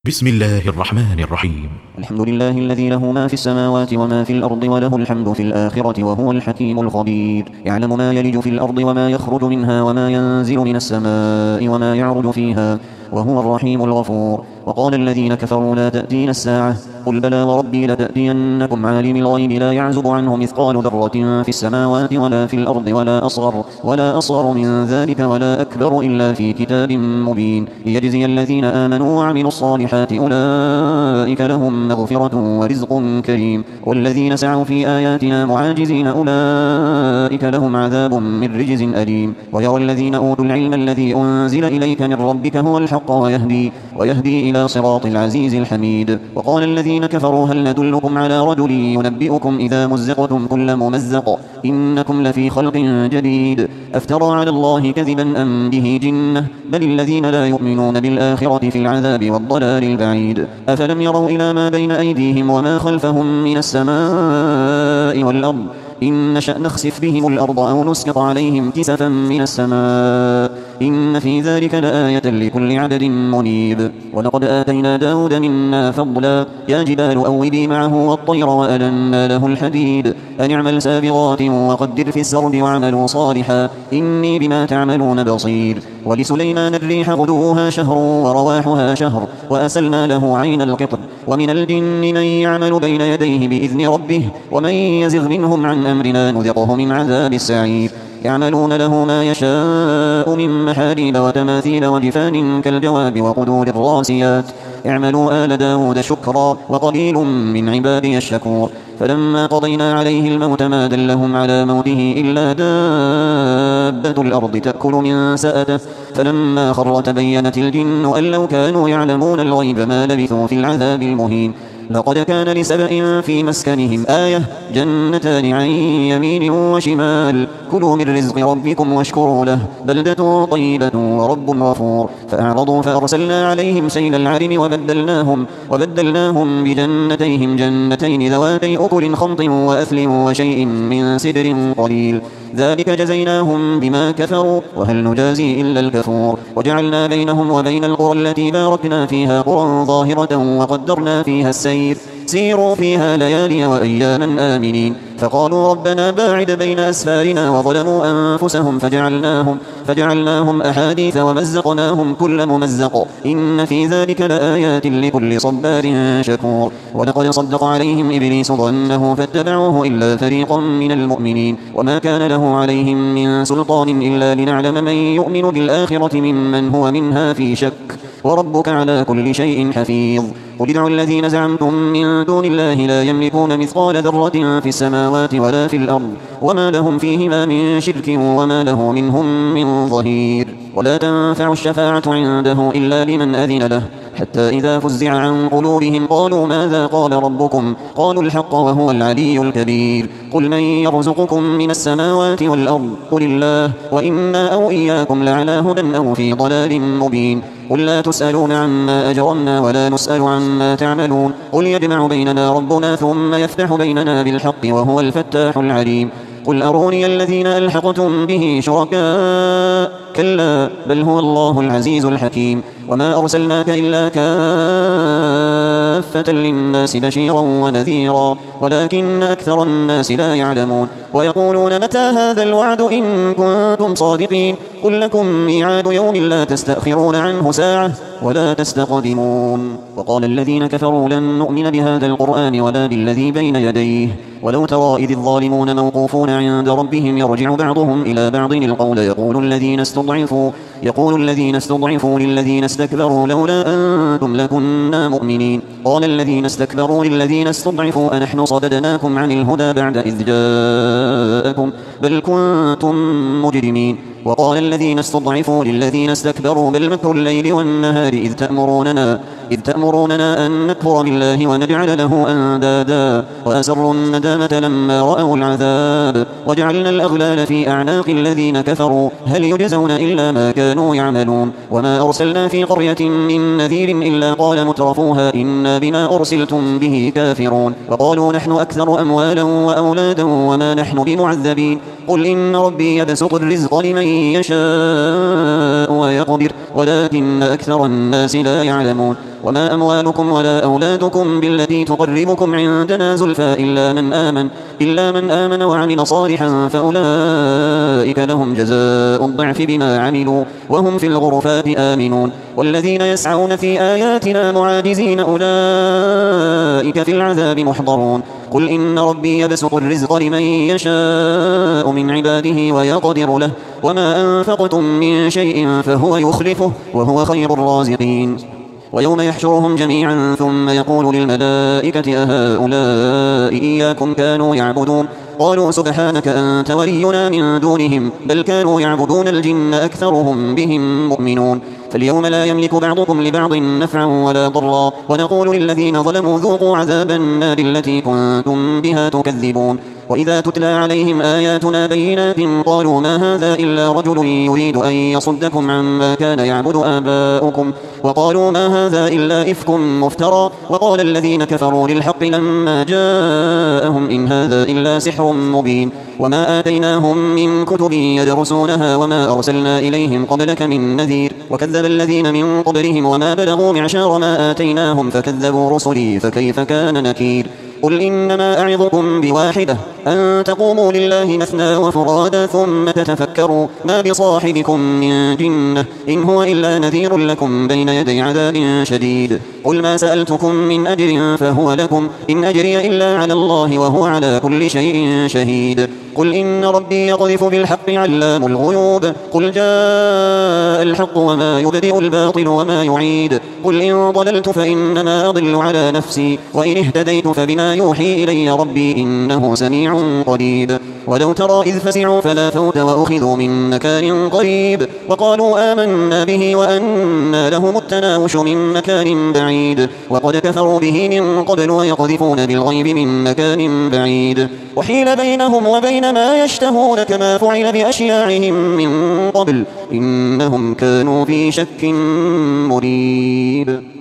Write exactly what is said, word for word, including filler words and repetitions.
بسم الله الرحمن الرحيم. الحمد لله الذي له ما في السماوات وما في الأرض وله الحمد في الآخرة وهو الحكيم الخبير. يعلم ما يلج في الأرض وما يخرج منها وما ينزل من السماء وما يعرج فيها وهو الرحيم الغفور. وقال الذين كفروا لا تأتين الساعة قل بلى وربي لتأتينكم عالم الغيب لا يعزب عنه مثقال ذرة في السماوات ولا في الأرض ولا أصغر, ولا أصغر من ذلك ولا أكبر إلا في كتاب مبين ليجزي الذين آمنوا وعملوا الصالحات أولئك لهم مغفرة ورزق كريم. والذين سعوا في آياتنا معاجزين أولئك لهم عذاب من رجز أليم. ويرى الذين أوتوا العلم الذي أنزل إليك من ربك هو الحق ويهدي, ويهدي إلى صراط العزيز الحميد. وقال الذين كفروا هل ندلكم على رجل ينبئكم إذا مزقتم كل ممزق إنكم لفي خلق جديد أفترى على الله كذبا أم به جنة بل الذين لا يؤمنون بالآخرة في العذاب والضلال البعيد. أفلم يروا إلى ما بين أيديهم وما خلفهم من السماء والأرض إن نشأ نخسف بهم الأرض أو نسقط عليهم كسفا من السماء إن في ذلك لآية لكل عبد منيب. ولقد آتينا داود منا فضلا يا جبال أوبي معه والطير وألنا له الحديد أن اعمل سابغات وقدر في السرد واعملوا صالحا إني بما تعملون بصير. ولسليمان الريح غدوها شهر ورواحها شهر وأسلنا له عين القطر ومن الجن من يعمل بين يديه بإذن ربه ومن يزغ منهم عن أمرنا نذقه من عذاب السعير. يعملون له ما يشاء من محاريب وتماثيل وجفان كالجواب وقدور الراسيات اعملوا آل داود شكرا وقليل من عبادي الشكور. فلما قضينا عليه الموت ما دلهم على موته إلا دابة الأرض تأكل من سأته فلما خر تبينت الجن أن لو كانوا يعلمون الغيب ما لبثوا في العذاب المهين. لقد كان لسبأ في مسكنهم آية جنتان عن يمين وشمال كلوا من رزق ربكم واشكروا له بلدة طيبة ورب غفور. فأعرضوا فأرسلنا عليهم سيل العرم وبدلناهم, وبدلناهم بجنتيهم جنتين ذواتي أكل خمط وأثل وشيء من سدر قليل ذلك جزيناهم بما كفروا وهل نجازي إلا الكفور. وجعلنا بينهم وبين القرى التي باركنا فيها قرى ظاهرة وقدرنا فيها السير سيروا فيها ليالي وأياما آمنين. فقالوا ربنا باعد بين أسفارنا وظلموا أنفسهم فجعلناهم, فجعلناهم أحاديث ومزقناهم كل ممزق إن في ذلك لآيات لكل صبار شكور. ولقد صدق عليهم إبليس ظنه فاتبعوه إلا فريقا من المؤمنين وما كان له عليهم من سلطان إلا لنعلم من يؤمن بالآخرة ممن هو منها في شك وربك على كل شيء حفيظ. قل ادعوا الذين زعمتم من دون الله لا يملكون مثقال ذرة في السماوات ولا في الأرض وما لهم فيهما من شرك وما له منهم من ظهير. ولا تنفع الشفاعة عنده إلا لمن أذن له حتى إذا فزع عن قلوبهم قالوا ماذا قال ربكم قالوا الحق وهو العلي الكبير. قل من يرزقكم من السماوات والأرض قل الله وإنا أو إياكم لعلى هدى أو في ضلال مبين. قل لا تسألون عما أجرمنا ولا نسأل عما تعملون قل يجمع بيننا ربنا ثم يفتح بيننا بالحق وهو الفتاح العليم. قل أروني الذين ألحقتم به شركاء كلا بل هو الله العزيز الحكيم. وما أرسلناك إلا كافة للناس بشيرا ونذيرا ولكن أكثر الناس لا يعلمون. ويقولون متى هذا الوعد إن كنتم صادقين قل لكم ميعاد يوم لا تستأخرون عنه ساعة ولا تستقدمون. وقال الذين كفروا لن نؤمن بهذا القرآن ولا بالذي بين يديه ولو ترى إذ الظالمون موقوفون عند ربهم يرجع بعضهم إلى بعض القول يقول الذين استضعفوا, يقول الذين استضعفوا للذين استكبروا لولا أنتم لكنا مؤمنين قال الذين استكبروا للذين استضعفوا أنحن صددناكم عن الهدى بعد إذ جاءكم بل كنتم مجرمين. وقال الذين استضعفوا للذين استكبروا بل مكر الليل والنهار إذ تأمروننا, إذ تأمروننا أن نكفر بالله ونجعل له أندادا وأسروا الندامة لما رأوا العذاب وجعلنا الأغلال في أعناق الذين كفروا هل يجزون إلا ما كانوا يعملون. وما أرسلنا في قرية من نذير إلا قال مترفوها إنا بما أرسلتم به كافرون وقالوا نحن أكثر أموالا وأولادا وما نحن بمعذبين قل إن ربي يبسط الرزق لمن يشاء ويقدر ولكن أكثر الناس لا يعلمون وما أموالكم ولا أولادكم بالتي تقربكم عندنا زلفى إلا من آمن إلا من آمن وعمل صالحا فأولئك لهم جزاء الضعف بما عملوا وهم في الغرفات آمنون والذين يسعون في آياتنا معاجزين أولئك في العذاب محضرون قل إن ربي يبسط الرزق لمن يشاء من عباده ويقدر له وما أنفقتم من شيء فهو يخلفه وهو خير الرازقين ويوم يحشرهم جميعا ثم يقول للملائكة أهؤلاء إياكم كانوا يعبدون قالوا سبحانك أنت ولينا من دونهم بل كانوا يعبدون الجن أكثرهم بهم مؤمنون فاليوم لا يملك بعضكم لبعض نفعا ولا ضرا ونقول للذين ظلموا ذوقوا عذاب النار التي كنتم بها تكذبون وإذا تتلى عليهم آياتنا بينات قالوا ما هذا إلا رجل يريد أن يصدكم عما كان يعبد آباؤكم وقالوا ما هذا إلا إفك مفترى وقال الذين كفروا للحق لما جاءهم إن هذا إلا سحر مبين وما آتيناهم من كتب يدرسونها وما أرسلنا إليهم قبلك من نذير وكذب الذين من قبلهم وما بلغوا معشار ما آتيناهم فكذبوا رسلي فكيف كان نكير قل إنما أعظكم بواحدة أن تقوموا لله مثنى وفرادا ثم تتفكروا ما بصاحبكم من جنة إن هو إلا نذير لكم بين يدي عذاب شديد قل ما سألتكم من أجر فهو لكم إن أجري إلا على الله وهو على كل شيء شهيد قل إن ربي يقذف بالحق علام الغيوب قل جاء الحق وما يبدئ الباطل وما يعيد قل إن ضللت فإنما أضل على نفسي وإن اهتديت فبما يوحي إلي ربي إنه سميع قريب ولو ترى إذ فزعوا فلا فوت وأخذوا من مكان قريب وقالوا آمنا به وأنى لهم التناوش من مكان بعيد وقد كفروا به من قبل ويقذفون بالغيب من مكان بعيد وحيل بينهم وبين ما يشتهون كما فعل بأشياعهم من قبل إنهم كانوا في شك مريب.